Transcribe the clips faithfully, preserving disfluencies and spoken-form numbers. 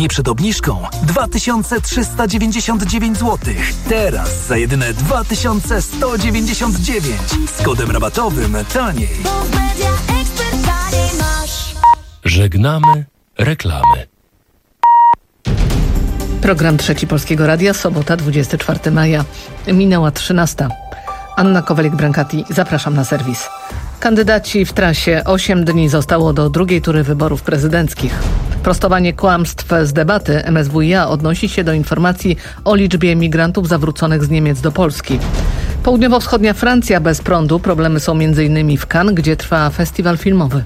dni przed obniżką dwa tysiące trzysta dziewięćdziesiąt dziewięć złotych. Teraz za jedyne dwa tysiące sto dziewięćdziesiąt dziewięć. Z kodem rabatowym taniej. Żegnamy reklamy. Program Trzeci Polskiego Radia, sobota, dwudziestego czwartego maja. Minęła trzynasta. Anna Kowalik-Brankati, zapraszam na serwis. Kandydaci w trasie. Osiem dni zostało do drugiej tury wyborów prezydenckich. Prostowanie kłamstw z debaty. M S W i A odnosi się do informacji o liczbie migrantów zawróconych z Niemiec do Polski. Południowo-wschodnia Francja bez prądu. Problemy są między innymi w Cannes, gdzie trwa festiwal filmowy.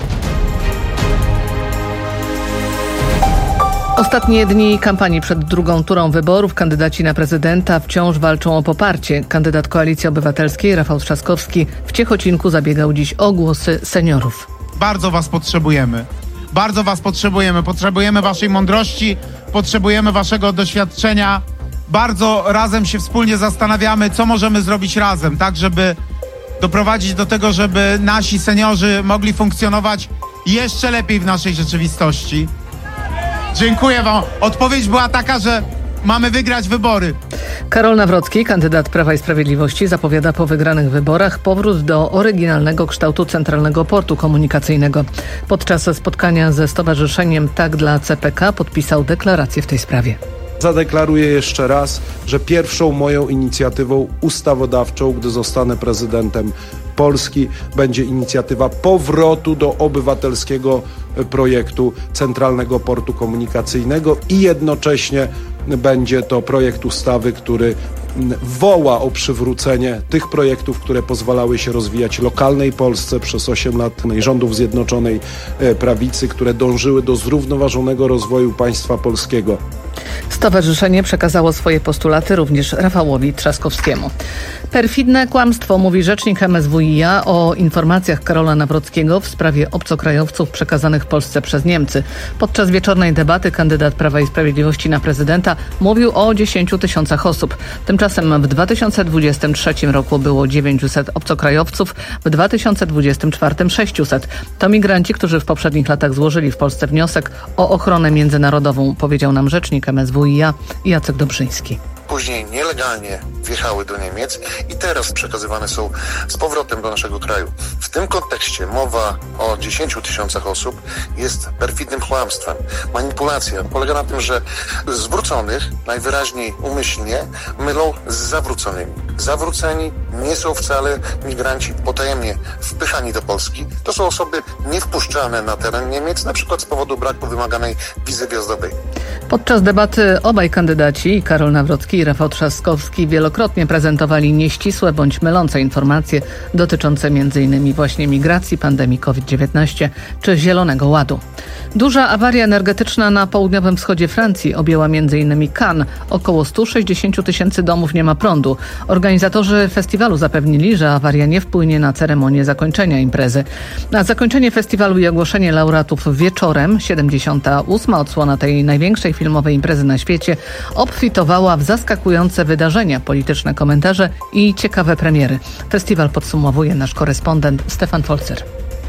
Ostatnie dni kampanii przed drugą turą wyborów. Kandydaci na prezydenta wciąż walczą o poparcie. Kandydat Koalicji Obywatelskiej Rafał Trzaskowski w Ciechocinku zabiegał dziś o głosy seniorów. Bardzo was potrzebujemy. Bardzo was potrzebujemy. Potrzebujemy waszej mądrości, potrzebujemy waszego doświadczenia. Bardzo razem się wspólnie zastanawiamy, co możemy zrobić razem, tak żeby doprowadzić do tego, żeby nasi seniorzy mogli funkcjonować jeszcze lepiej w naszej rzeczywistości. Dziękuję wam. Odpowiedź była taka, że mamy wygrać wybory. Karol Nawrocki, kandydat Prawa i Sprawiedliwości, zapowiada po wygranych wyborach powrót do oryginalnego kształtu Centralnego Portu Komunikacyjnego. Podczas spotkania ze Stowarzyszeniem Tak dla C P K podpisał deklarację w tej sprawie. Zadeklaruję jeszcze raz, że pierwszą moją inicjatywą ustawodawczą, gdy zostanę prezydentem Polski, będzie inicjatywa powrotu do obywatelskiego projektu Centralnego Portu Komunikacyjnego i jednocześnie będzie to projekt ustawy, który woła o przywrócenie tych projektów, które pozwalały się rozwijać lokalnej Polsce przez osiem lat rządów Zjednoczonej Prawicy, które dążyły do zrównoważonego rozwoju państwa polskiego. Stowarzyszenie przekazało swoje postulaty również Rafałowi Trzaskowskiemu. Perfidne kłamstwo, mówi rzecznik M S W i A o informacjach Karola Nawrockiego w sprawie obcokrajowców przekazanych Polsce przez Niemcy. Podczas wieczornej debaty kandydat Prawa i Sprawiedliwości na prezydenta mówił o dziesięciu tysiącach osób. Tymczasem w dwa tysiące dwudziestym trzecim roku było dziewięćset obcokrajowców, w dwa tysiące dwudziestym czwartym sześćset. To migranci, którzy w poprzednich latach złożyli w Polsce wniosek o ochronę międzynarodową, powiedział nam rzecznik M S W i A Jacek Dobrzyński. Później nielegalnie wjechały do Niemiec i teraz przekazywane są z powrotem do naszego kraju. W tym kontekście mowa o dziesięciu tysiącach osób jest perfidnym kłamstwem. Manipulacja polega na tym, że zwróconych najwyraźniej umyślnie mylą z zawróconymi. Zawróceni nie są wcale migranci potajemnie wpychani do Polski. To są osoby niewpuszczane na teren Niemiec, na przykład z powodu braku wymaganej wizy wjazdowej. Podczas debaty obaj kandydaci, Karol Nawrocki i Rafał Trzaskowski, wielokrotnie prezentowali nieścisłe bądź mylące informacje dotyczące między innymi właśnie migracji, pandemii COVID dziewiętnaście czy Zielonego Ładu. Duża awaria energetyczna na południowym wschodzie Francji objęła między innymi Cannes. Około stu sześćdziesięciu tysięcy domów nie ma prądu. Organizatorzy festiwalu zapewnili, że awaria nie wpłynie na ceremonię zakończenia imprezy. Na zakończenie festiwalu i ogłoszenie laureatów wieczorem, siedemdziesiąta ósma odsłona tej największej filmowej imprezy na świecie, obfitowała w zaskakujące wydarzenia, polityczne komentarze i ciekawe premiery. Festiwal podsumowuje nasz korespondent Stefan Folzer.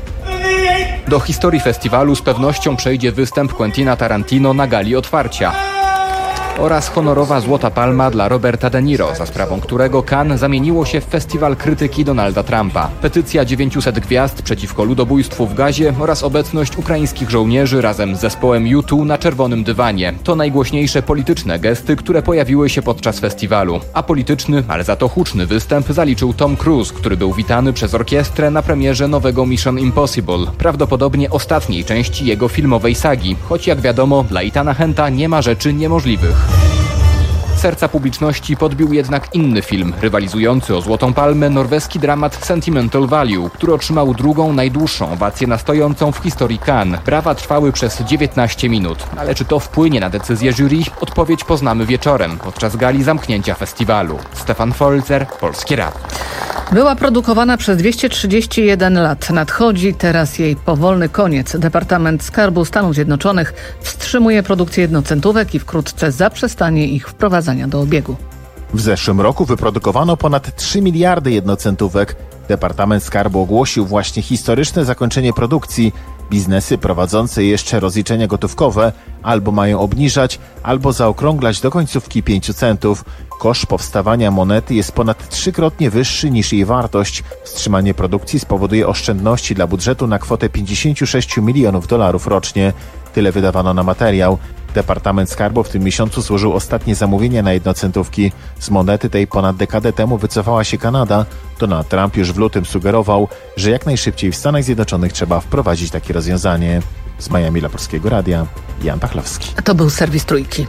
Do historii festiwalu z pewnością przejdzie występ Quentina Tarantino na gali otwarcia oraz honorowa Złota Palma dla Roberta De Niro, za sprawą którego Cannes zamieniło się w festiwal krytyki Donalda Trumpa. Petycja dziewięciuset gwiazd przeciwko ludobójstwu w Gazie oraz obecność ukraińskich żołnierzy razem z zespołem U dwa na czerwonym dywanie. To najgłośniejsze polityczne gesty, które pojawiły się podczas festiwalu. A polityczny, ale za to huczny występ zaliczył Tom Cruise, który był witany przez orkiestrę na premierze nowego Mission Impossible, prawdopodobnie ostatniej części jego filmowej sagi, choć jak wiadomo dla Ethana Hunt'a nie ma rzeczy niemożliwych. Serca publiczności podbił jednak inny film, rywalizujący o Złotą Palmę, norweski dramat Sentimental Value, który otrzymał drugą najdłuższą owację na stojącą w historii Cannes. Brawa trwały przez dziewiętnaście minut. Ale czy to wpłynie na decyzję jury? Odpowiedź poznamy wieczorem, podczas gali zamknięcia festiwalu. Stefan Folzer, Polskie Radio. Była produkowana przez dwieście trzydzieści jeden lat. Nadchodzi teraz jej powolny koniec. Departament Skarbu Stanów Zjednoczonych wstrzymuje produkcję jednocentówek i wkrótce zaprzestanie ich wprowadzania do obiegu. W zeszłym roku wyprodukowano ponad trzy miliardy jednocentówek. Departament Skarbu ogłosił właśnie historyczne zakończenie produkcji. Biznesy prowadzące jeszcze rozliczenia gotówkowe albo mają obniżać, albo zaokrąglać do końcówki pięć centów. Koszt powstawania monety jest ponad trzykrotnie wyższy niż jej wartość. Wstrzymanie produkcji spowoduje oszczędności dla budżetu na kwotę pięćdziesiąt sześć milionów dolarów rocznie. Tyle wydawano na materiał. Departament Skarbu w tym miesiącu złożył ostatnie zamówienia na jednocentówki. Z monety tej ponad dekadę temu wycofała się Kanada. Donald Trump już w lutym sugerował, że jak najszybciej w Stanach Zjednoczonych trzeba wprowadzić takie rozwiązanie. Z Miami dla Polskiego Radia, Jan Pachlowski. To był serwis Trójki.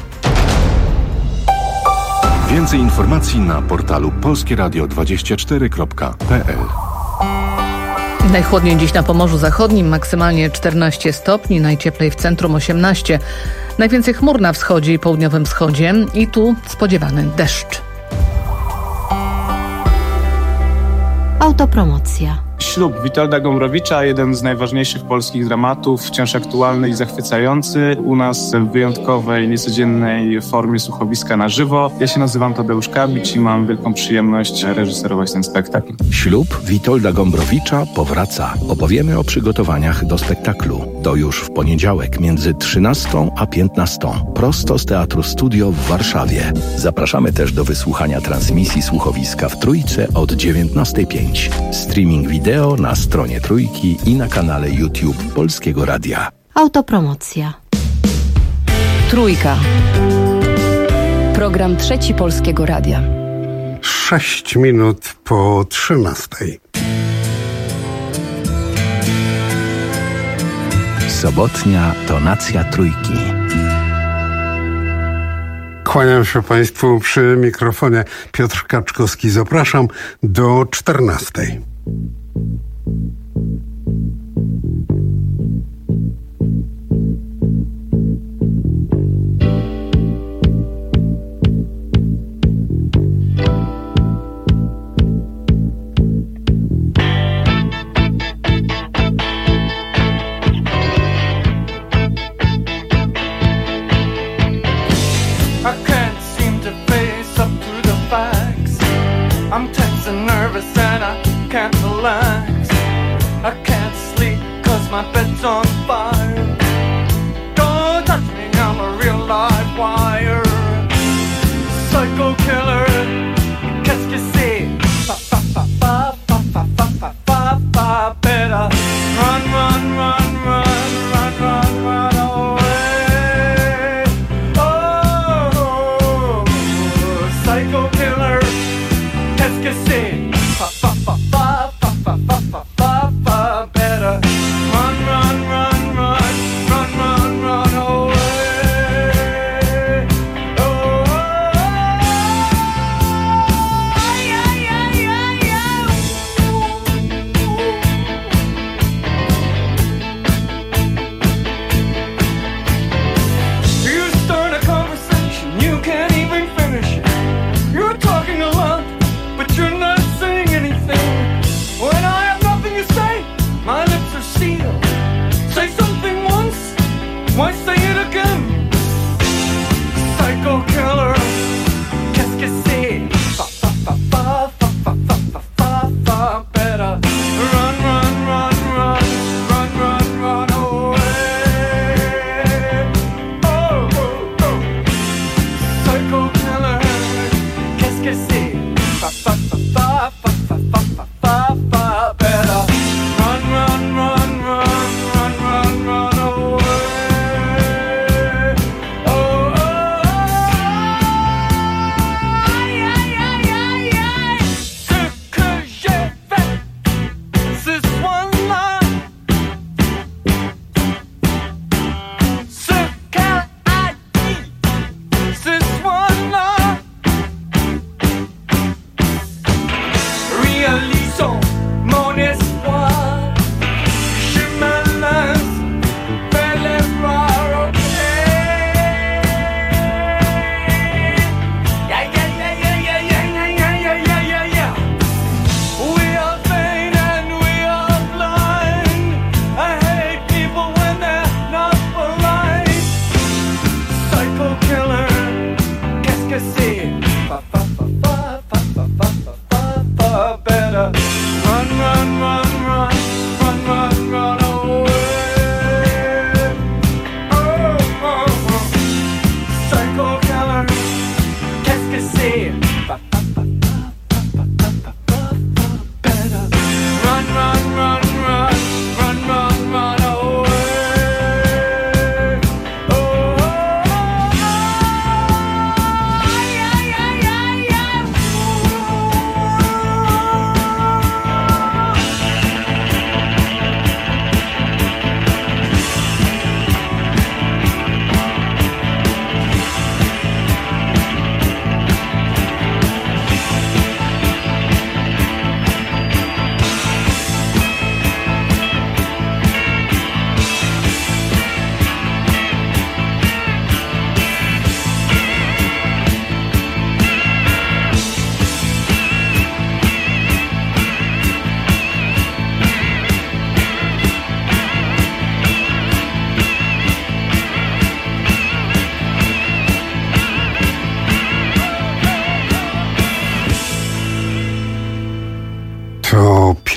Więcej informacji na portalu polskieradio dwadzieścia cztery kropka p l. Najchłodniej dziś na Pomorzu Zachodnim, maksymalnie czternaście stopni, najcieplej w centrum osiemnaście. Najwięcej chmur na wschodzie i południowym wschodzie i tu spodziewany deszcz. Autopromocja. Ślub Witolda Gombrowicza, jeden z najważniejszych polskich dramatów, wciąż aktualny i zachwycający. U nas w wyjątkowej, niecodziennej formie słuchowiska na żywo. Ja się nazywam Tadeusz Kabić i mam wielką przyjemność reżyserować ten spektakl. Ślub Witolda Gombrowicza powraca. Opowiemy o przygotowaniach do spektaklu. To już w poniedziałek między trzynastą a piętnastą. Prosto z Teatru Studio w Warszawie. Zapraszamy też do wysłuchania transmisji słuchowiska w Trójce od dziewiętnastej pięć. Streaming wideo na stronie Trójki i na kanale YouTube Polskiego Radia. Autopromocja. Trójka. Program Trzeci Polskiego Radia. Sześć minut po trzynastej. Sobotnia tonacja Trójki. Kłaniam się Państwu przy mikrofonie. Piotr Kaczkowski. Zapraszam do czternastej.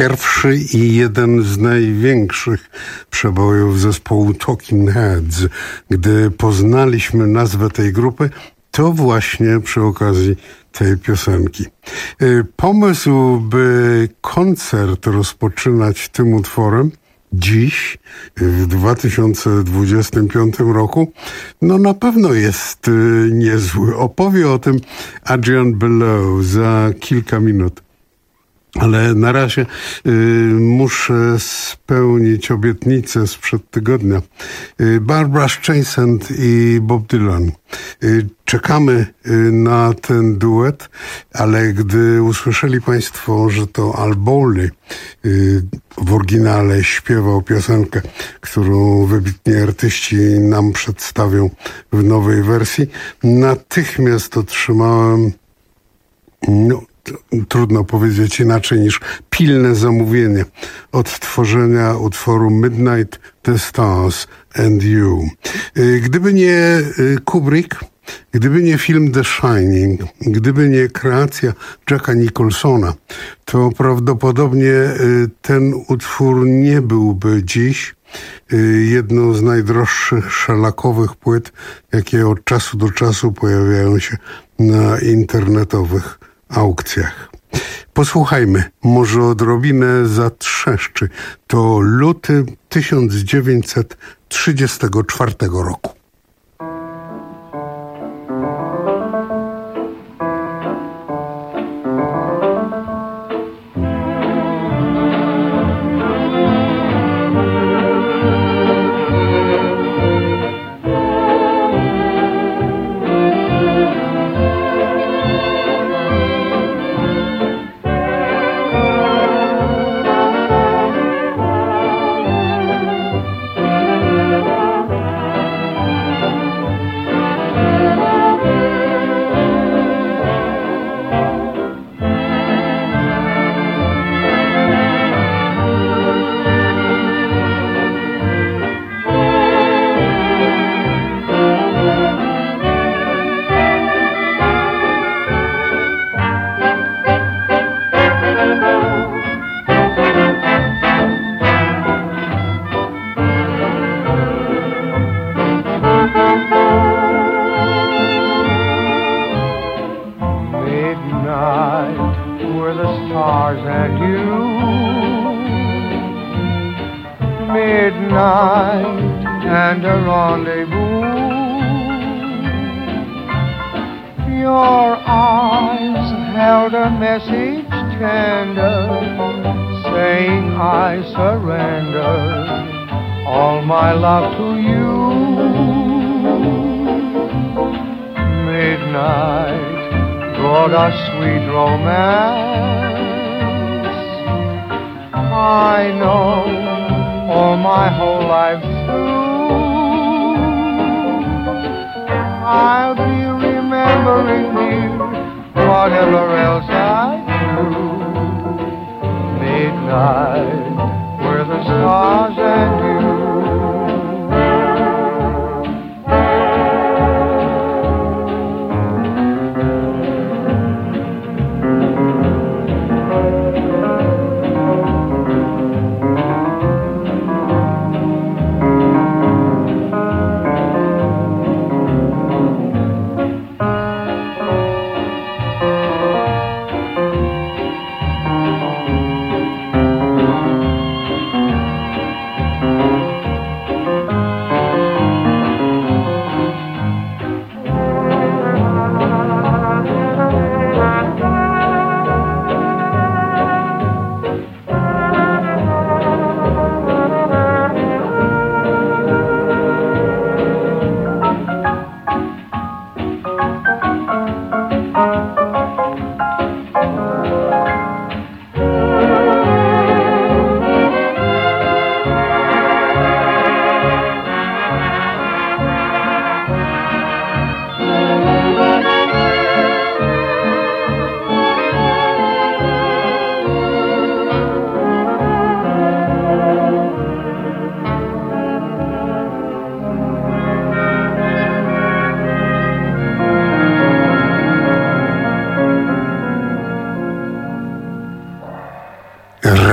pierwszy i jeden z największych przebojów zespołu Talking Heads. Gdy poznaliśmy nazwę tej grupy, to właśnie przy okazji tej piosenki. Pomysł, by koncert rozpoczynać tym utworem dziś, w dwa tysiące dwudziestym piątym roku, no na pewno jest niezły. Opowie o tym Adrian Below za kilka minut. Ale na razie y, muszę spełnić obietnicę sprzed tygodnia. Y, Barbra Streisand i Bob Dylan. Y, czekamy y, na ten duet, ale gdy usłyszeli Państwo, że to Al Bowley y, w oryginale śpiewał piosenkę, którą wybitni artyści nam przedstawią w nowej wersji, natychmiast otrzymałem no, trudno powiedzieć inaczej niż pilne zamówienie odtworzenia utworu Midnight, the Stars and You. Gdyby nie Kubrick, gdyby nie film The Shining, gdyby nie kreacja Jacka Nicholsona, to prawdopodobnie ten utwór nie byłby dziś jedną z najdroższych szelakowych płyt, jakie od czasu do czasu pojawiają się na internetowych aukcjach. Posłuchajmy, może odrobinę zatrzeszczy. To luty tysiąc dziewięćset trzydziestego czwartego roku.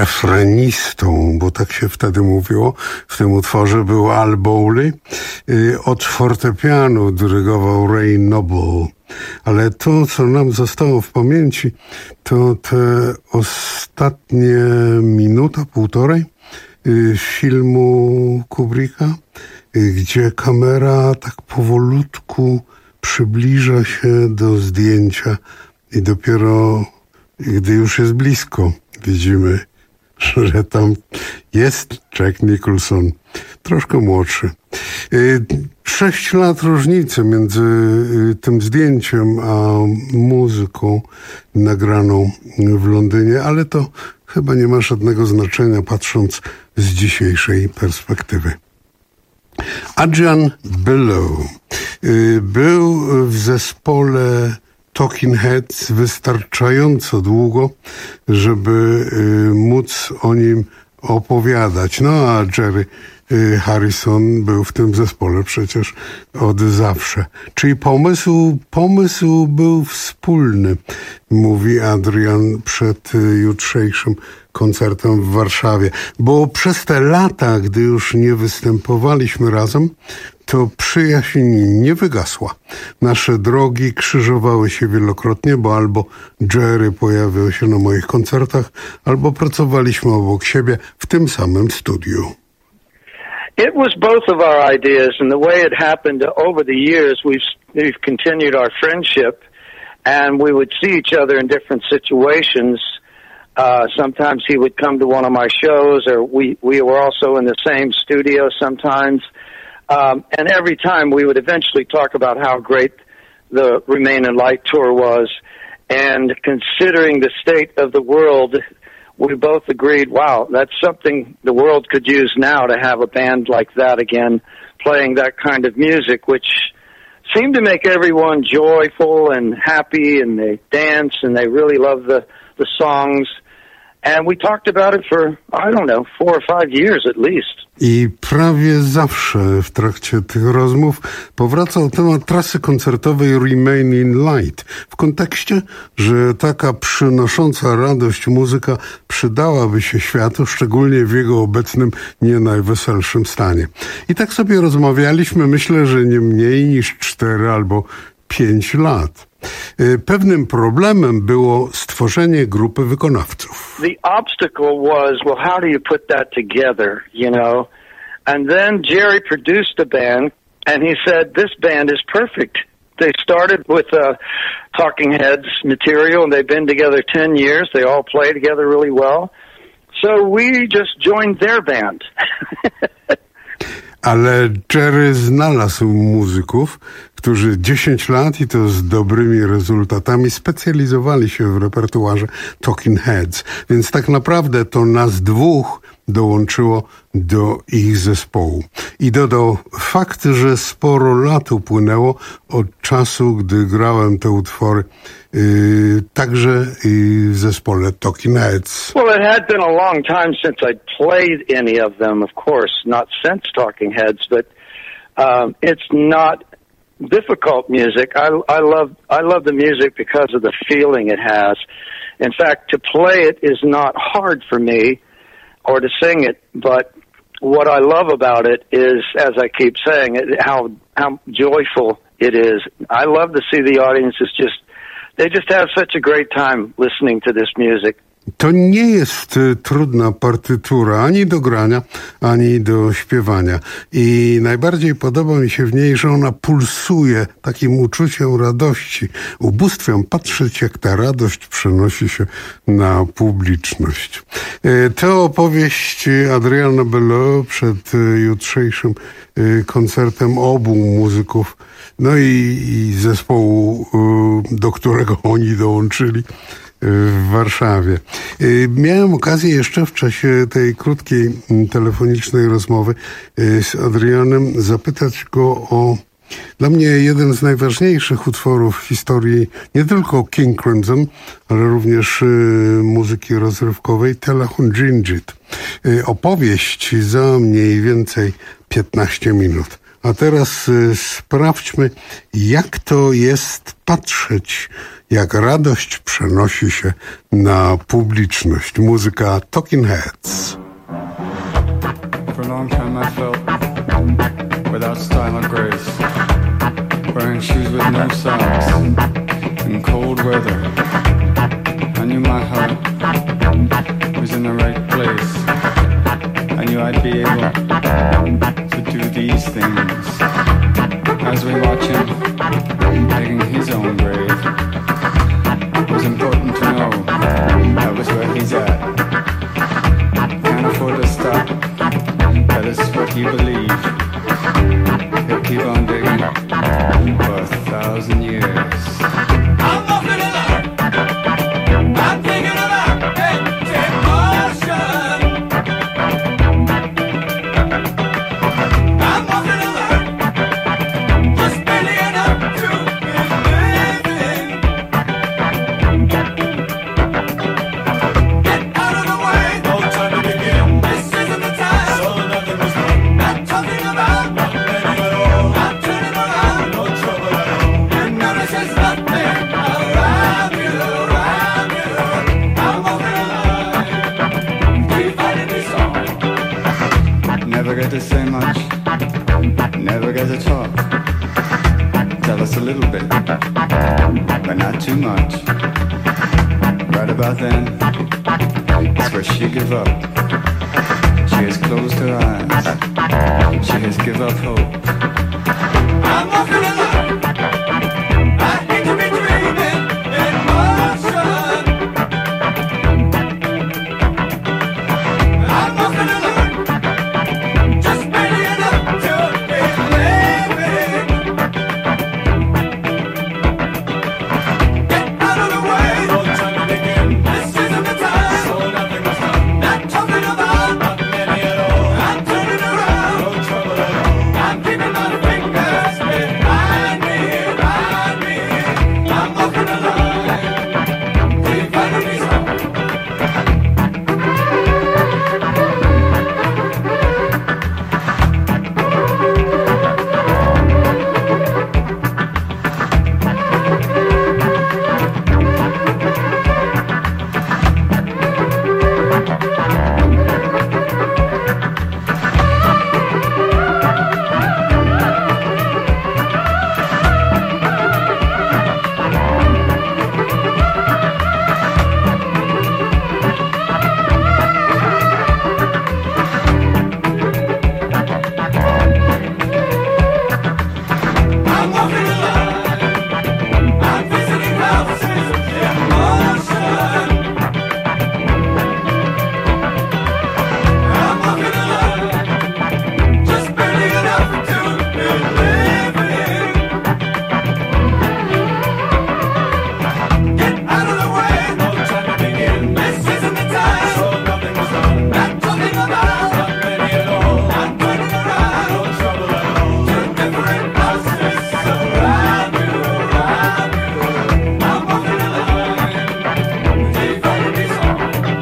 refrenistą, bo tak się wtedy mówiło, w tym utworze był Al Bowley. Od fortepianu dyrygował Ray Noble. Ale to, co nam zostało w pamięci, to te ostatnie minuta, półtorej filmu Kubricka, gdzie kamera tak powolutku przybliża się do zdjęcia i dopiero gdy już jest blisko, widzimy, że tam jest Jack Nicholson, troszkę młodszy. Sześć lat różnicy między tym zdjęciem a muzyką nagraną w Londynie, ale to chyba nie ma żadnego znaczenia, patrząc z dzisiejszej perspektywy. Adrian Belew był w zespole Talking Heads wystarczająco długo, żeby móc o nim opowiadać. No a Jerry Harrison był w tym zespole przecież od zawsze. Czyli pomysł, pomysł był wspólny, mówi Adrian przed jutrzejszym koncertem w Warszawie. Bo przez te lata, gdy już nie występowaliśmy razem, to przyjaźń nie wygasła. Nasze drogi krzyżowały się wielokrotnie, bo albo Jerry pojawiał się na moich koncertach, albo pracowaliśmy obok siebie w tym samym studiu. It was both of our ideas, and the way it happened over the years, we've, we've continued our friendship, and we would see each other in different situations. Uh, sometimes he would come to one of my shows, or we, we were also in the same studio sometimes. Um, and every time we would eventually talk about how great the Remain in Light tour was. And considering the state of the world, we both agreed, wow, that's something the world could use now, to have a band like that again playing that kind of music, which seemed to make everyone joyful and happy, and they dance and they really love the, the songs. And we talked about it for, I don't know, four or five years at least. I prawie zawsze w trakcie tych rozmów powracał temat trasy koncertowej Remain in Light w kontekście, że taka przynosząca radość muzyka przydałaby się światu, szczególnie w jego obecnym nie najweselszym stanie. I tak sobie rozmawialiśmy, myślę, że nie mniej niż cztery albo pięć lat. Pewnym problemem było stworzenie grupy wykonawców. The obstacle was, well, how do you put that together, you know? And then Jerry produced a band, and he said, this band is perfect. They started with uh, Talking Heads material, and they've been together ten years. They all play together really well. So we just joined their band. Ale Jerry znalazł muzyków, którzy dziesięć lat i to z dobrymi rezultatami specjalizowali się w repertuarze Talking Heads. Więc tak naprawdę to nas dwóch dołączyło do ich zespołu. I dodał fakt, że sporo lat upłynęło od czasu, gdy grałem te utwory yy, także i w zespole Talking Heads. Well, it had been a long time since I'd played any of them, of course, not since Talking Heads, but um, it's not difficult music. I, I love I love the music because of the feeling it has. In fact, to play it is not hard for me, or to sing it, but what I love about it is, as I keep saying, it, how how joyful it is. I love to see the audiences just, they just have such a great time listening to this music. To nie jest trudna partytura ani do grania, ani do śpiewania. I najbardziej podoba mi się w niej, że ona pulsuje takim uczuciem radości. Ubóstwiam patrzeć, jak ta radość przenosi się na publiczność. Tę opowieść Adriana Belew przed jutrzejszym koncertem obu muzyków, no i, i zespołu, do którego oni dołączyli, w Warszawie. Miałem okazję jeszcze w czasie tej krótkiej telefonicznej rozmowy z Adrianem zapytać go o, dla mnie, jeden z najważniejszych utworów w historii nie tylko King Crimson, ale również muzyki rozrywkowej, Telehunjinjit. Opowieść za mniej więcej piętnaście minut. A teraz sprawdźmy, jak to jest patrzeć, jak radość przenosi się na publiczność. Muzyka Talking Heads. For a long time I felt without style or grace, wearing shoes with no socks in cold weather. I knew my heart was in the right place. I knew I'd be able to do these things. As we watch him digging his own grave, it was important to know that was where he's at. Can't afford to stop, that is what he believed. He'll keep on digging for a thousand years. I'm walking along, I'm thinking about emotion. I'm walking along, just barely enough to be living. Get out of the way, no time to begin. This isn't the time, so nothing was wrong. Not talking about nothing at all. I'm turning around, no trouble at all. You notice there's nothing around you, around you. I'm walking along, keep fighting this song. Never get to say much, never get to talk. Tell us a little bit, but not too much. Right about then, it's where she give up. She has closed her eyes, she has give up hope. I'm walking alone, I hate to be dreaming in motion. I'm walking alone, just barely enough to be living. Get out of the way, no time to begin. This isn't the time, so nothing was done. Not talking about not many at all. I'm turning around, no trouble at all. I'm keeping my fingers behind me, behind me. I'm walking along, keep fighting these songs. I'm walking along, I'm visiting houses in motion. I'm walking along, just barely enough to be living. Get out of the way, no time to begin. This isn't the time, so nothing was done. Not talking about not many at all. I'm turning around, no trouble at all. Two different houses around you, around you. I'm walking along, keep fighting these songs.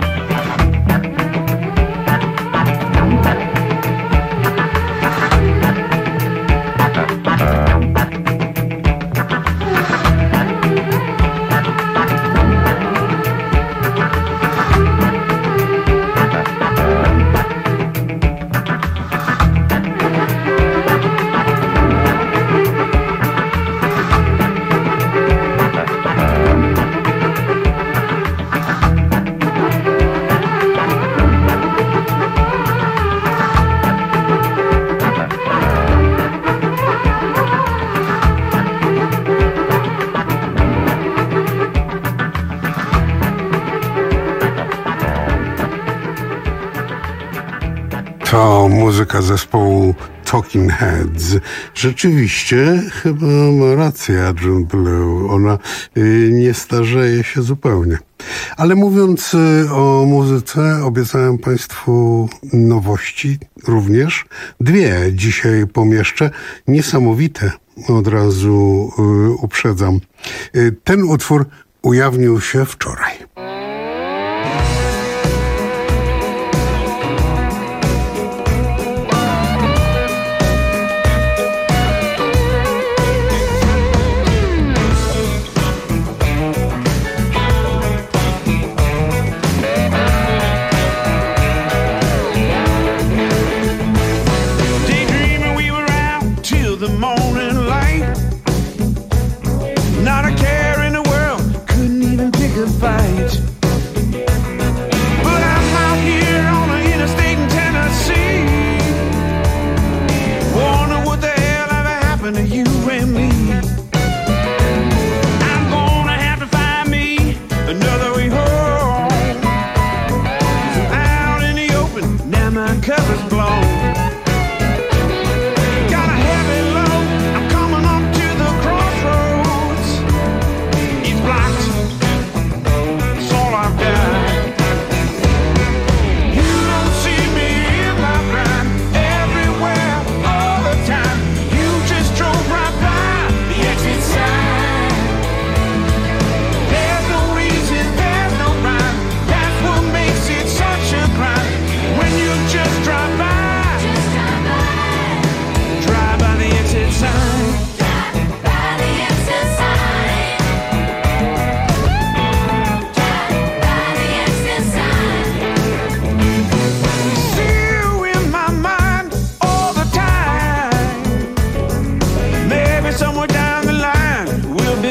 To muzyka zespołu Talking Heads. Rzeczywiście chyba ma rację Adrian Belew. Ona y, nie starzeje się zupełnie. Ale mówiąc y, o muzyce, obiecałem Państwu nowości również. Dwie dzisiaj pomieszczę. Niesamowite, od razu y, uprzedzam. Y, ten utwór ujawnił się wczoraj.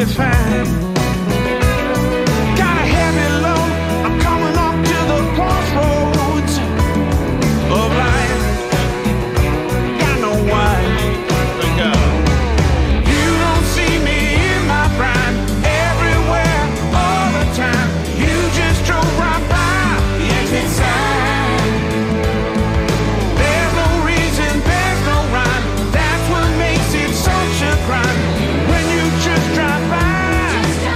fine. Got a heavy load, I'm coming up to the crossroads of life. Got no wine, thank God. You don't see me in my prime, everywhere, all the time. You just drove right by the exit sign. There's no reason, there's no rhyme. That's what makes it such a crime. When you just drive by,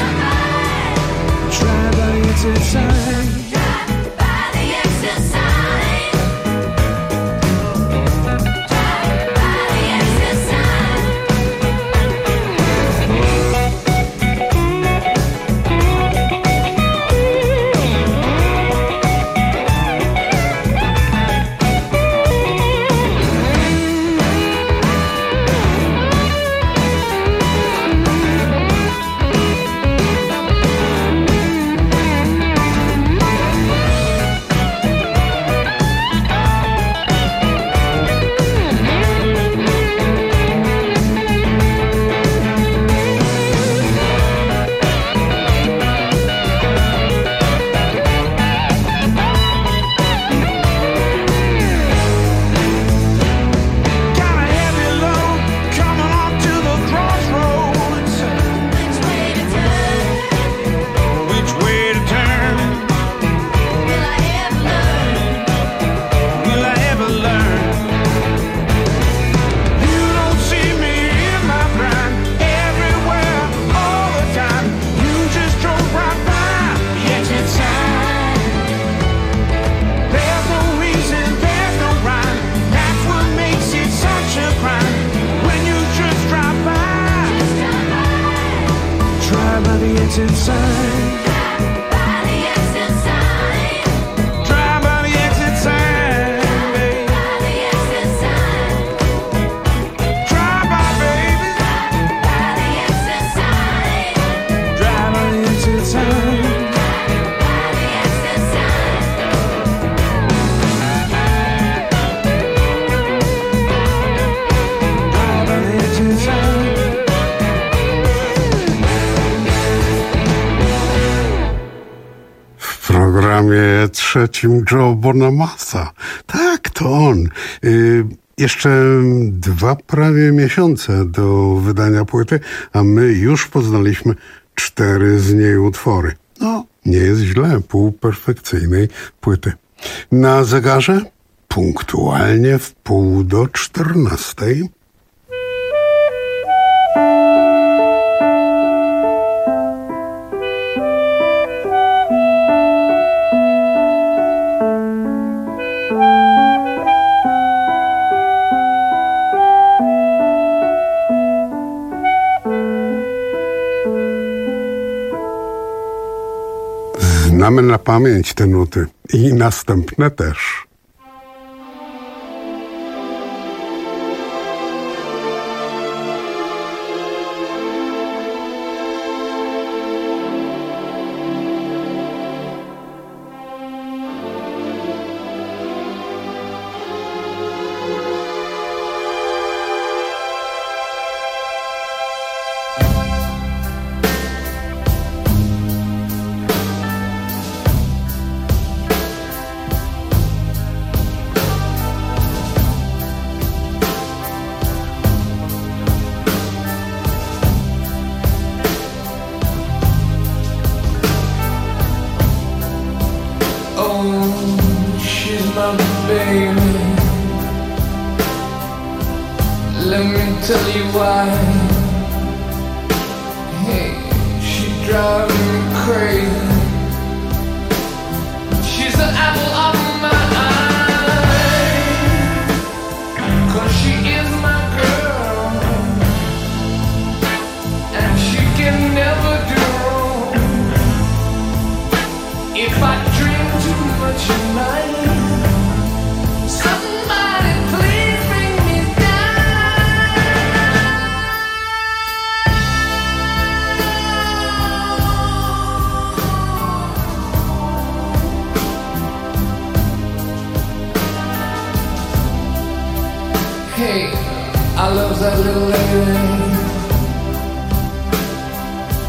drive by the exit sign. Drive by the exit sign. Drive by the exit sign. Got a heavy load, coming up to the crossroads. Which way to turn? Which way to turn? Will I ever learn? Will I ever learn? You don't see me in my prime, everywhere, all the time. You just drove right by the exit sign. There's no reason, there's no rhyme. That's what makes it such a crime. When you just drive by, drive by the exit sign. Drive by the exit sign. Drive by the exit sign, baby. Drive by the exit sign. Drive by, baby. Drive by the exit sign. Drive by the exit sign. Drive by the exit sign. Drive by the exit sign. W programie trzecim Joe Bonamassa. Tak, to on. Y, jeszcze dwa prawie miesiące do wydania płyty, a my już poznaliśmy cztery z niej utwory. No, nie jest źle, pół perfekcyjnej płyty. Na zegarze punktualnie w pół do czternastej. Znamy na pamięć te nuty i następne też. Let me tell you why. Hey, she drives me crazy. She's the apple of my eye, 'cause she is my girl, and she can never do wrong. If I drink too much at night, somebody please bring me Hey, I love that little lady.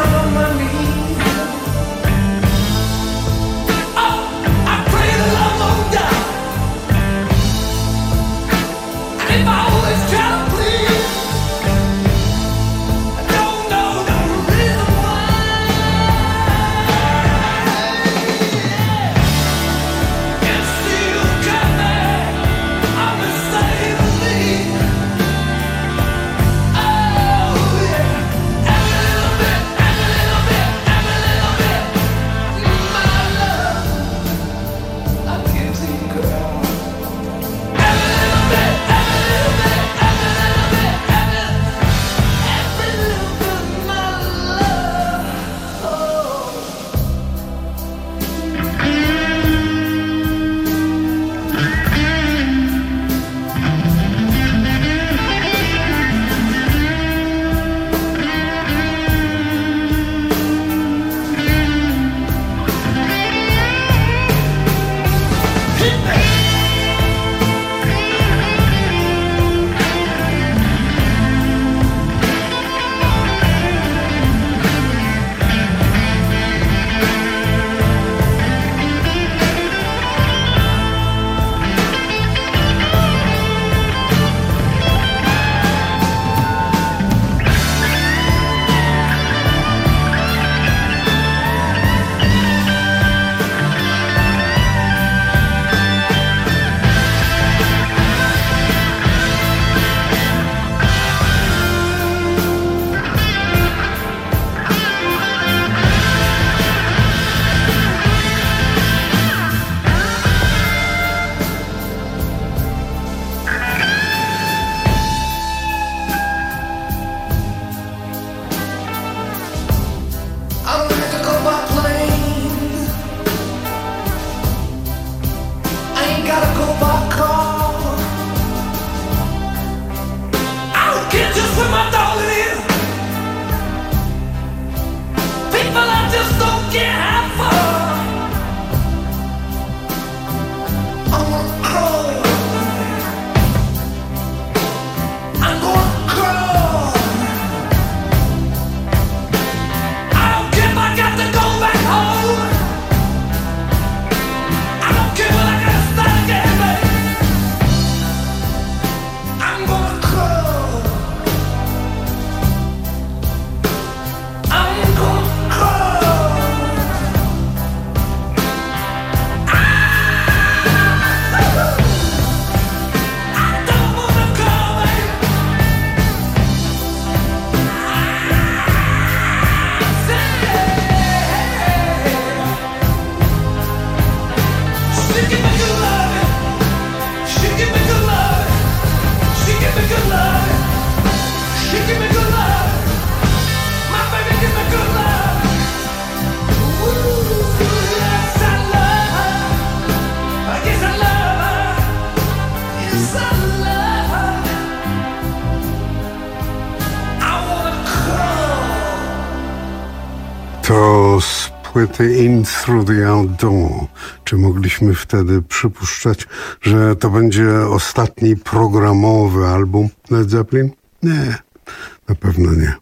To z płyty In Through the Outdoor. Czy mogliśmy wtedy przypuszczać, że to będzie ostatni programowy album Led Zeppelin? Nie, na pewno nie.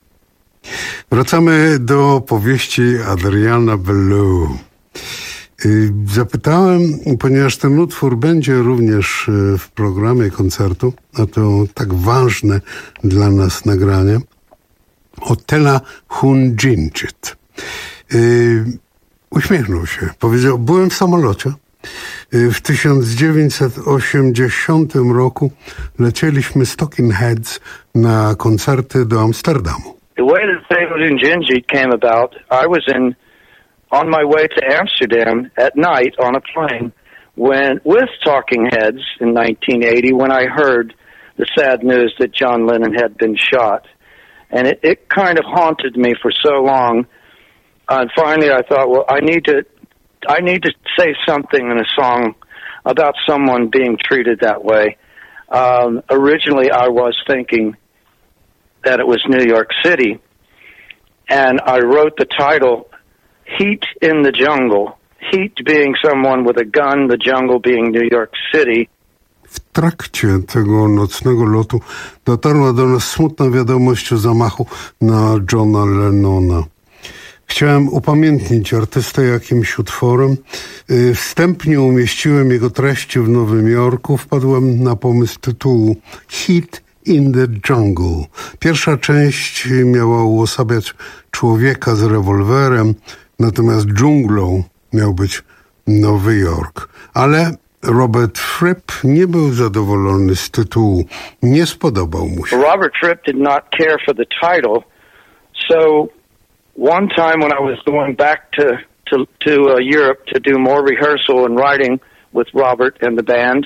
Wracamy do powieści Adriana Belew. Zapytałem, ponieważ ten utwór będzie również w programie koncertu, a to tak ważne dla nas nagranie, o Tela Hun Dżindżit. Yy, uśmiechnął się. Powiedział, byłem w samolocie. Yy, w tysiąc dziewięćset osiemdziesiątym roku lecieliśmy z Talking Heads na koncerty do Amsterdamu. The way that Tela Hun Dżindżit came about, I was in on my way to Amsterdam at night on a plane when with Talking Heads in nineteen eighty when I heard the sad news that John Lennon had been shot. And it, it kind of haunted me for so long. And finally I thought, well, I need to I need to say something in a song about someone being treated that way. Um, originally I was thinking that it was New York City. And I wrote the title Heat in the Jungle. Heat being someone with a gun, the jungle being New York City. W trakcie tego nocnego lotu dotarła do nas smutna wiadomość o zamachu na Johna Lennona. Chciałem upamiętnić artystę jakimś utworem. Wstępnie umieściłem jego treści w Nowym Jorku. Wpadłem na pomysł tytułu Hit in the Jungle. Pierwsza część miała uosabiać człowieka z rewolwerem, natomiast dżunglą miał być Nowy Jork. Ale Robert Fripp nie był zadowolony z tytułu. Nie spodobał mu się. Robert Fripp did not care for the title, so one time when I was going back to to, to uh, Europe to do more rehearsal and writing with Robert and the band,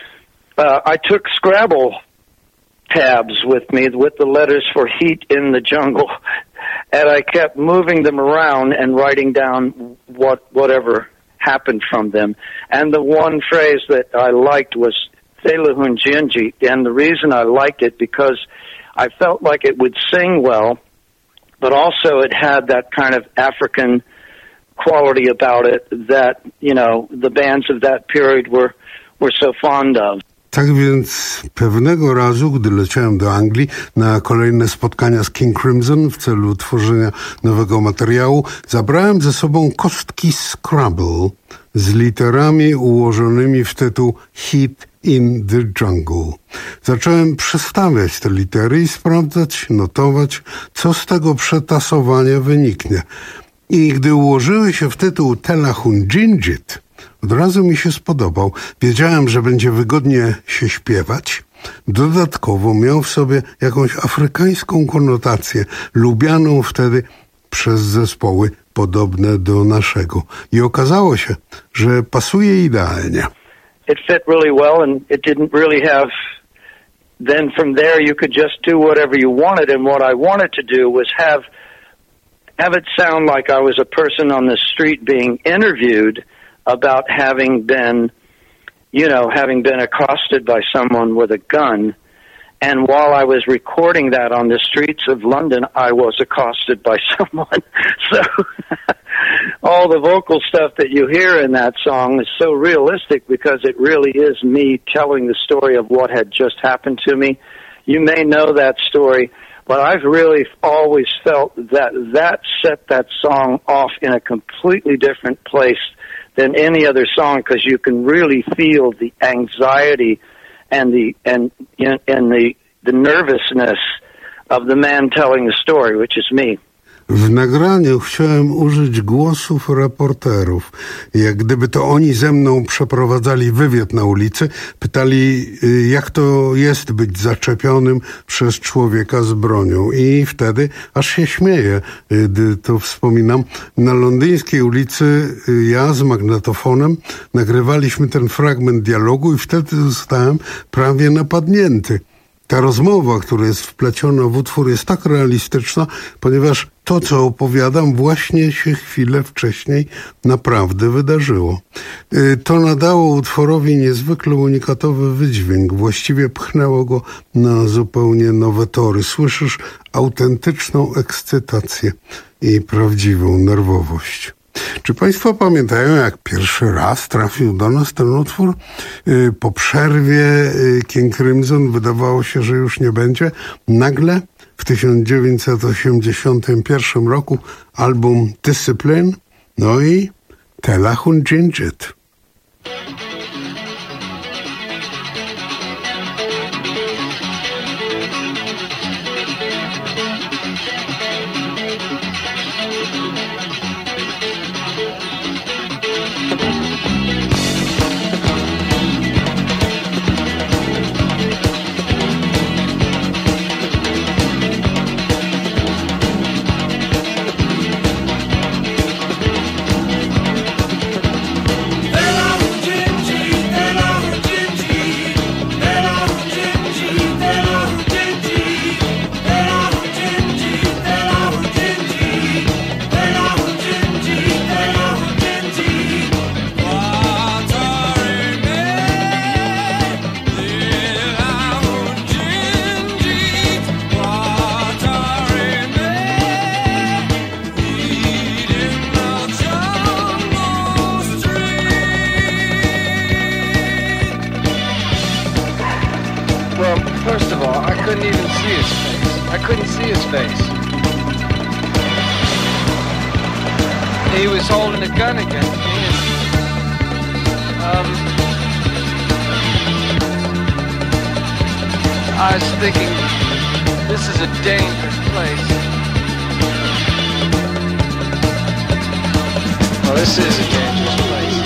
uh, I took Scrabble tabs with me with the letters for Heat in the Jungle, and I kept moving them around and writing down what whatever happened from them. And the one phrase that I liked was Thelahunjinji, and the reason I liked it because I felt like it would sing well, but also it had that kind of African quality about it that, you know, the bands of that period were were so fond of. Tak więc pewnego razu, gdy leciałem do Anglii na kolejne spotkania z King Crimson w celu tworzenia nowego materiału, zabrałem ze sobą kostki Scrabble z literami ułożonymi w tytuł Hit in the Jungle. Zacząłem przestawiać te litery i sprawdzać, notować, co z tego przetasowania wyniknie. I gdy ułożyły się w tytuł Thelahunjinjit, od razu mi się spodobał. Wiedziałem, że będzie wygodnie się śpiewać. Dodatkowo miał w sobie jakąś afrykańską konotację, lubianą wtedy przez zespoły podobne do naszego. I okazało się, że pasuje idealnie. It fit really well and it didn't really have... Then from there you could just do whatever you wanted, and what I wanted to do was have have it sound like I was a person on the street being interviewed about having been, you know, having been accosted by someone with a gun. And while I was recording that on the streets of London, I was accosted by someone. So all the vocal stuff that you hear in that song is so realistic because it really is me telling the story of what had just happened to me. You may know that story, but I've really always felt that that set that song off in a completely different place than any other song, because you can really feel the anxiety and the and and the the nervousness of the man telling the story, which is me. W nagraniu chciałem użyć głosów reporterów. Jak gdyby to oni ze mną przeprowadzali wywiad na ulicy, pytali, jak to jest być zaczepionym przez człowieka z bronią. I wtedy aż się śmieję, gdy to wspominam. Na londyńskiej ulicy ja z magnetofonem nagrywaliśmy ten fragment dialogu i wtedy zostałem prawie napadnięty. Ta rozmowa, która jest wpleciona w utwór, jest tak realistyczna, ponieważ to, co opowiadam, właśnie się chwilę wcześniej naprawdę wydarzyło. To nadało utworowi niezwykle unikatowy wydźwięk, właściwie pchnęło go na zupełnie nowe tory. Słyszysz autentyczną ekscytację i prawdziwą nerwowość. Czy Państwo pamiętają, jak pierwszy raz trafił do nas ten utwór? Po przerwie King Crimson wydawało się, że już nie będzie. Nagle w tysiąc dziewięćset osiemdziesiątym pierwszym roku album Discipline, no i Thelahunjinjit. he was holding a gun against me. And, um, I was thinking, this is a dangerous place. Well, this is a dangerous place.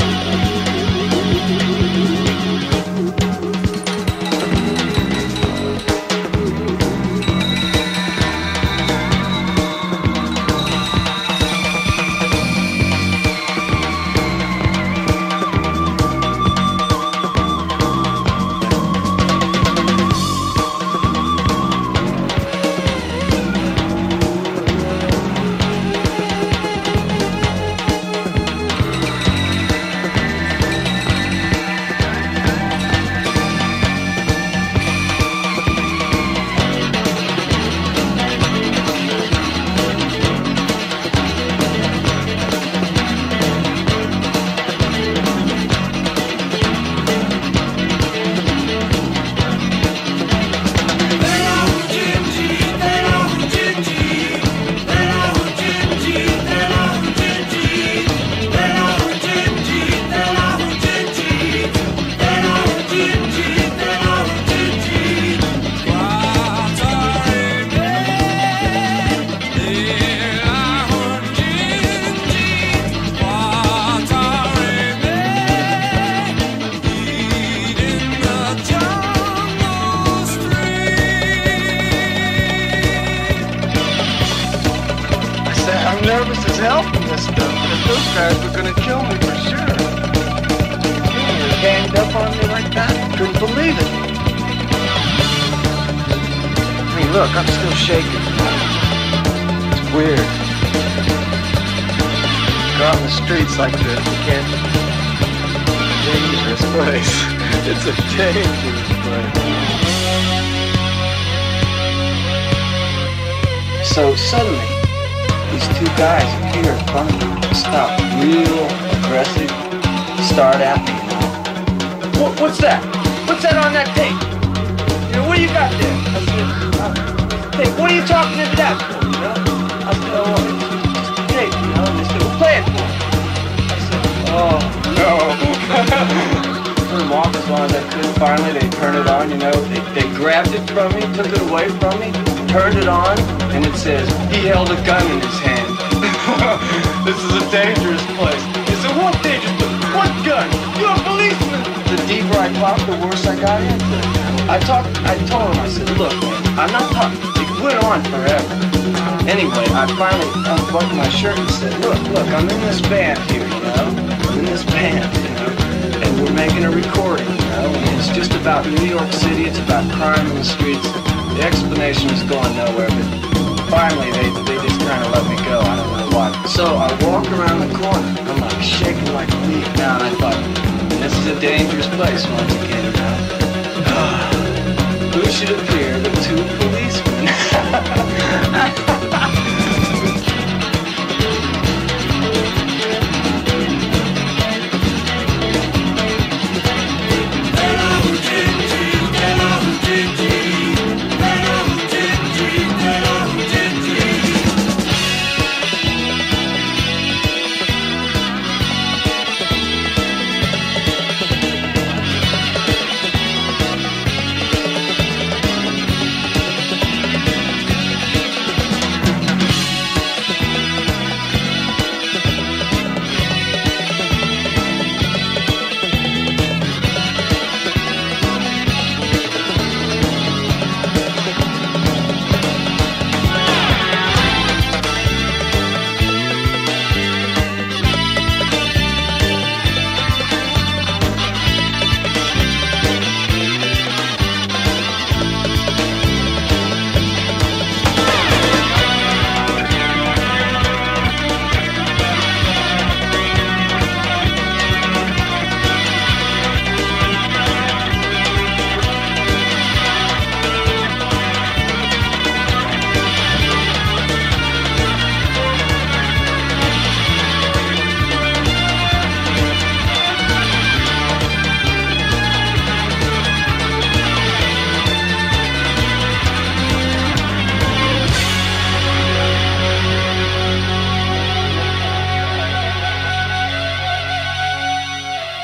Like this, you can't. Dangerous place. It's a dangerous place. So suddenly, these two guys appear in front of me, stop, real aggressive, start at me. You know? What, what's that? What's that on that tape? You know, what do you got there? I said, uh, tape. What are you talking into that for? You know? I said, oh, it's a tape. You know? And they said, well, play it for me. Oh, no. For the longest one, I couldn't. Finally, they turned it on, you know. They, they grabbed it from me, took it away from me, turned it on, and it says, he held a gun in his hand. This is a dangerous place. He said, what dangerous place? What gun? You're a policeman. The deeper I talked, the worse I got into it. I talked, I told him, I said, look, I'm not talking. It went on forever. Anyway, I finally unbuttoned my shirt and said, look, look, I'm in this band here, you know. In this band, you know, and we're making a recording, you know, and it's just about New York City, it's about crime in the streets. The explanation was going nowhere, but finally they, they just kind of let me go, I don't know why. So I walk around the corner, I'm like shaking like a leaf now, and I thought, this is a dangerous place once again, you know. Who should appear but two policemen?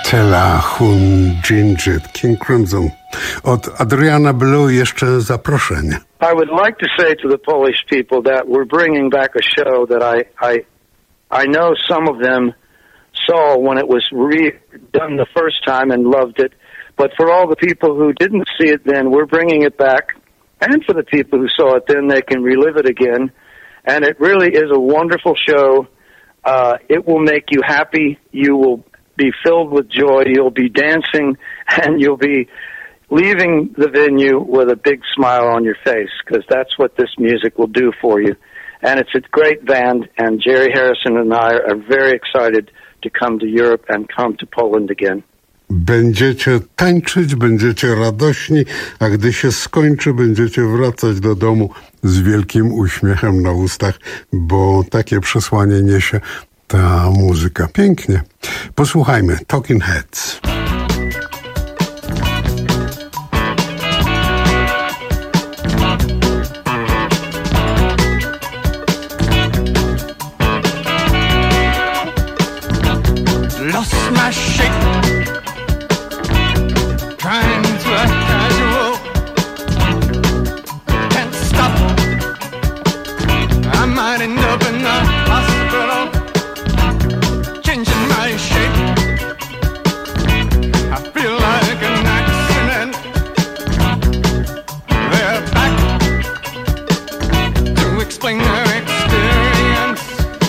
Stella Hun Ginget, King Crimson. Od Adriana Belew jeszcze zaproszenie. I would like to say to the Polish people that we're bringing back a show that I I, I know some of them saw when it was re- done the first time and loved it. But for all the people who didn't see it then, we're bringing it back. And for the people who saw it then, they can relive it again. And it really is a wonderful show. Uh, it will make you happy. You will be filled with joy. You'll be dancing, and you'll be leaving the venue with a big smile on your face, because that's what this music will do for you. And it's a great band, and Jerry Harrison and I are very excited to come to Europe and come to Poland again. Będziecie tańczyć, będziecie radośni, a gdy się skończy, będziecie wracać do domu z wielkim uśmiechem na ustach, bo takie przesłanie niesie ta muzyka. Pięknie. Posłuchajmy Talking Heads. Lost my shape, trying to act casual, can't stop, I might end up in the hospital, changing my shape, I feel like an accident, they're back to explain their experience.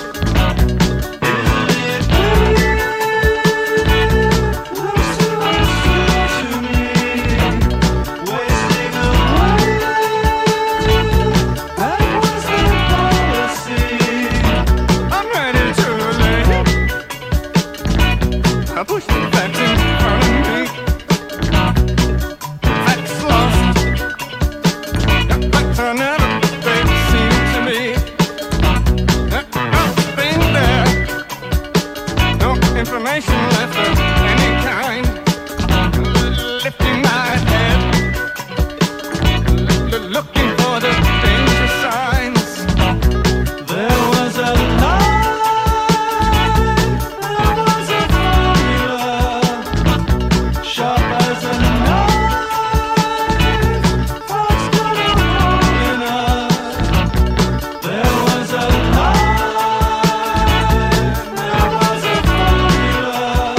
I push the facts in front of me. Facts lost. The facts are never they seem to me. Nothing there. No information left of any kind. Lifting my head. L- looking for the danger signs. There was a lie. There was a lie, there was a formula.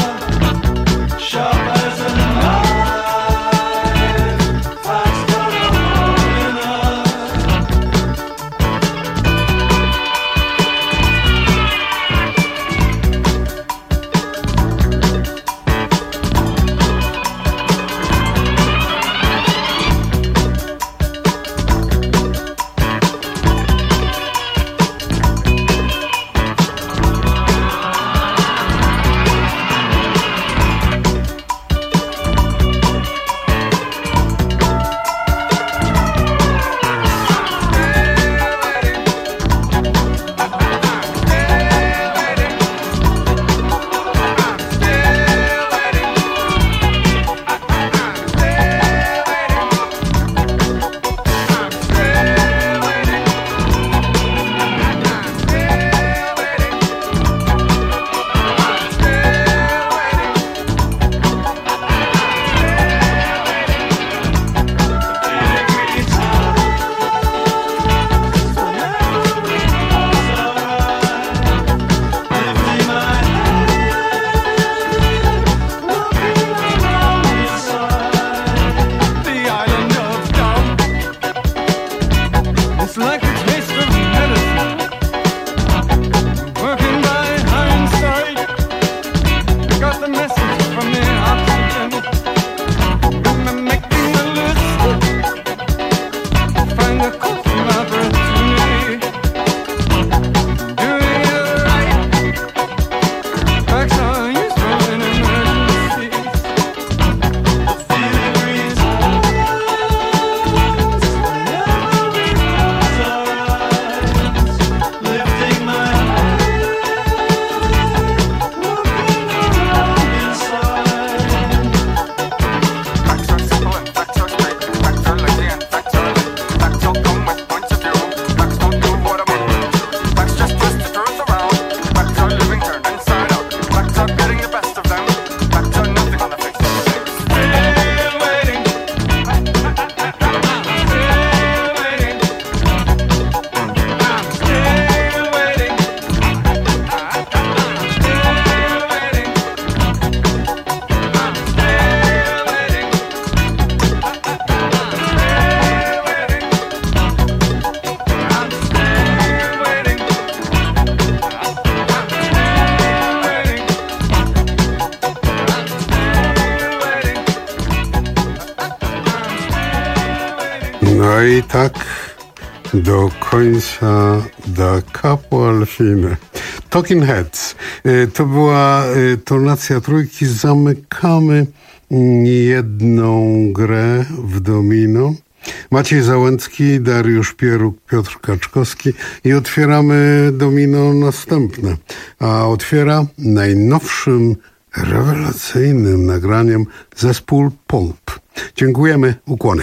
A i tak do końca da capo al fine. Talking Heads. To była tonacja trójki. Zamykamy jedną grę w domino. Maciej Załęcki, Dariusz Pieruk, Piotr Kaczkowski i otwieramy domino następne. A otwiera najnowszym, rewelacyjnym nagraniem zespół Pulp. Dziękujemy, ukłony.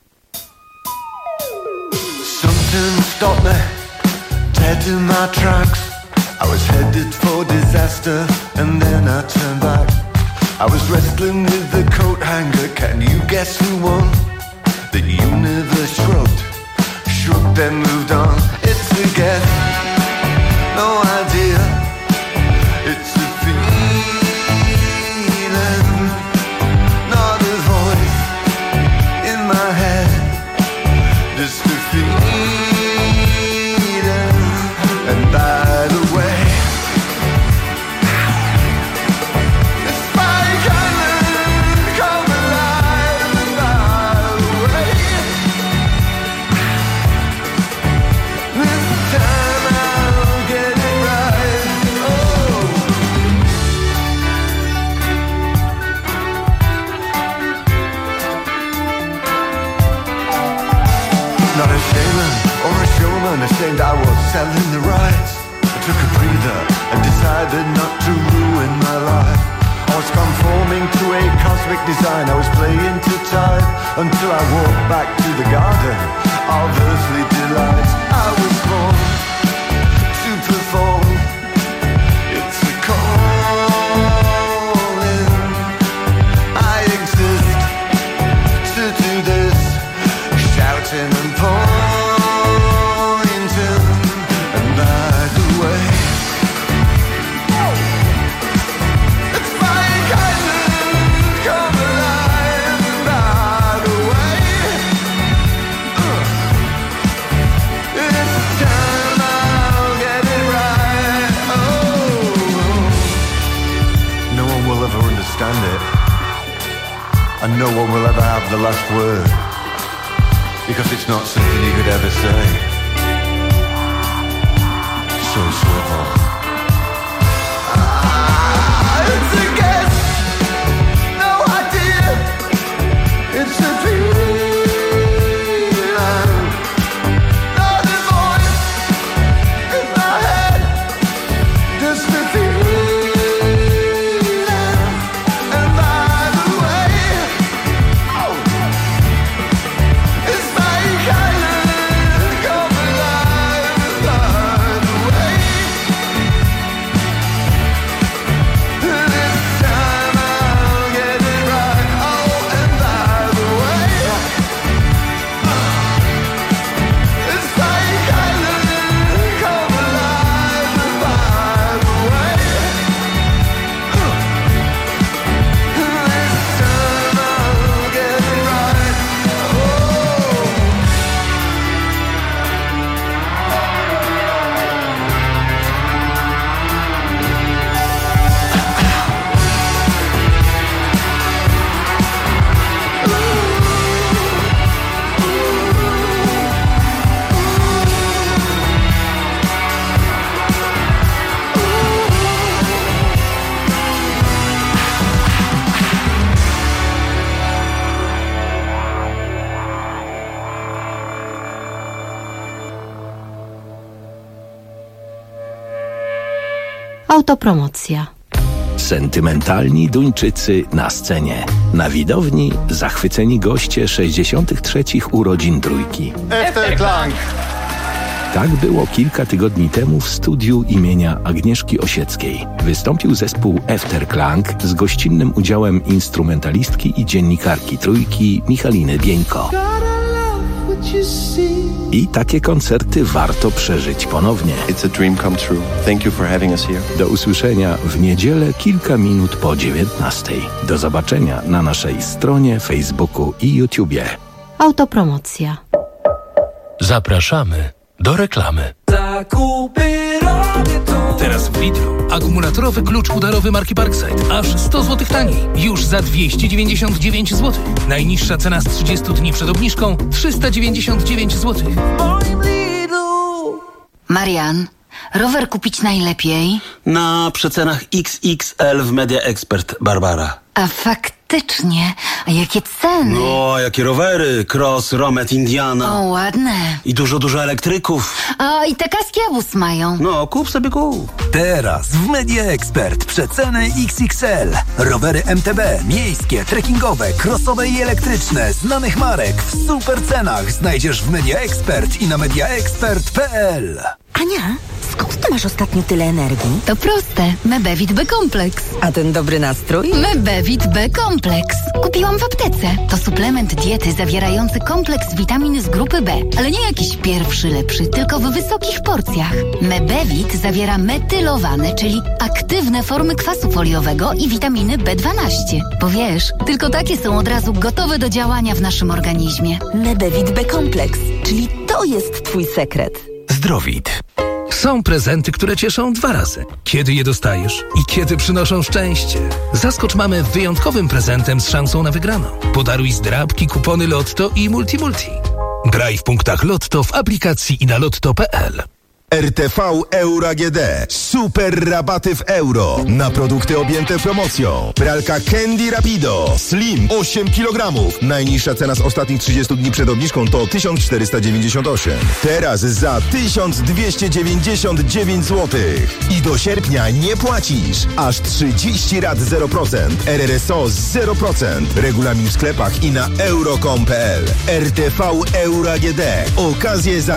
Something stopped me, dead in my tracks. I was headed for disaster and then I turned back. I was wrestling with the coat hanger, can you guess who won? The universe shrugged, shrugged then moved on. It's a guess, no idea. It's a feeling, not a voice in my head. Just a feeling, and by the way, this Spike Island come alive, and by the way, this time I'll get it right. Oh, not a shaman or a showman, ashamed I was selling the rights. I took a breather and decided not to ruin my life. I was conforming to a cosmic design, I was playing to time until I walked back to the garden of earthly delights. I was born to perform, it's a calling. I exist to do this, shouting and pointing, and by the way, it's Spike Island come alive, and by the way, uh, this time I'll get it right. Oh, no one will ever understand it, and no one will ever have the last word. Because it's not something you could ever say. So swivel. Ah, it's a guess, no idea. It's a feeling, not a voice in my head. Just a feeling, and by the way, oh, it's Spike Island come alive, and by the way, this time I'll get it right. Oh, and by the way, it's Spike Island come alive, and by the way, this time I'll get it right. Oh. Autopromocja. Sentymentalni Duńczycy na scenie. Na widowni zachwyceni goście sześćdziesiątych trzecich urodzin Trójki. Efterklang. Tak było kilka tygodni temu w studiu imienia Agnieszki Osieckiej. Wystąpił zespół Efterklang z gościnnym udziałem instrumentalistki i dziennikarki Trójki Michaliny Bieńko. I takie koncerty warto przeżyć ponownie. It's a dream come true. Thank you for having us here. Do usłyszenia w niedzielę kilka minut po dziewiętnastej. Do zobaczenia na naszej stronie, Facebooku i YouTubie. Autopromocja. Zapraszamy do reklamy. Zakupy robię tu. Teraz w Lidlu Akumulatorowy klucz udarowy marki Parkside. Aż sto złotych taniej. Już za dwieście dziewięćdziesiąt dziewięć złotych. Najniższa cena z trzydziestu dni przed obniżką trzysta dziewięćdziesiąt dziewięć złotych. Marian, rower kupić najlepiej? Na przecenach X X L w Media Expert, Barbara. A faktycznie, a jakie ceny? No, jakie rowery, Cross, Romet, Indiana. O, ładne. I dużo, dużo elektryków. A i te kaski Abus mają. No, kup sobie kup. Teraz w Media Expert przeceny X X L. Rowery M T B, miejskie, trekkingowe, crossowe i elektryczne, znanych marek w super cenach znajdziesz w Media Expert i na mediaexpert kropka p l. Ania, skąd ty masz ostatnio tyle energii? To proste. Mebevit B-Kompleks. A ten dobry nastrój? Mebevit B-Kompleks. Kupiłam w aptece. To suplement diety zawierający kompleks witamin z grupy B. Ale nie jakiś pierwszy lepszy, tylko w wysokich porcjach. Mebevit zawiera metylowane, czyli aktywne formy kwasu foliowego i witaminy B dwanaście. Bo wiesz, tylko takie są od razu gotowe do działania w naszym organizmie. Mebevit B-Kompleks, czyli to jest twój sekret. Zdrowit. Są prezenty, które cieszą dwa razy. Kiedy je dostajesz i kiedy przynoszą szczęście. Zaskocz mamę wyjątkowym prezentem z szansą na wygraną. Podaruj zdrabki, kupony Lotto i Multimulti. Graj w punktach Lotto w aplikacji i na lotto kropka p l. R T V Euro A G D. Super rabaty w euro. Na produkty objęte promocją. Pralka Candy Rapido. Slim osiem kilogramów. Najniższa cena z ostatnich trzydziestu dni przed obniżką to tysiąc czterysta dziewięćdziesiąt osiem. Teraz za tysiąc dwieście dziewięćdziesiąt dziewięć złotych. I do sierpnia nie płacisz. Aż trzydzieści rat zero procent. R R S O zero procent. Regulamin w sklepach i na euro kropka com kropka p l. R T V Euro A G D. Okazje za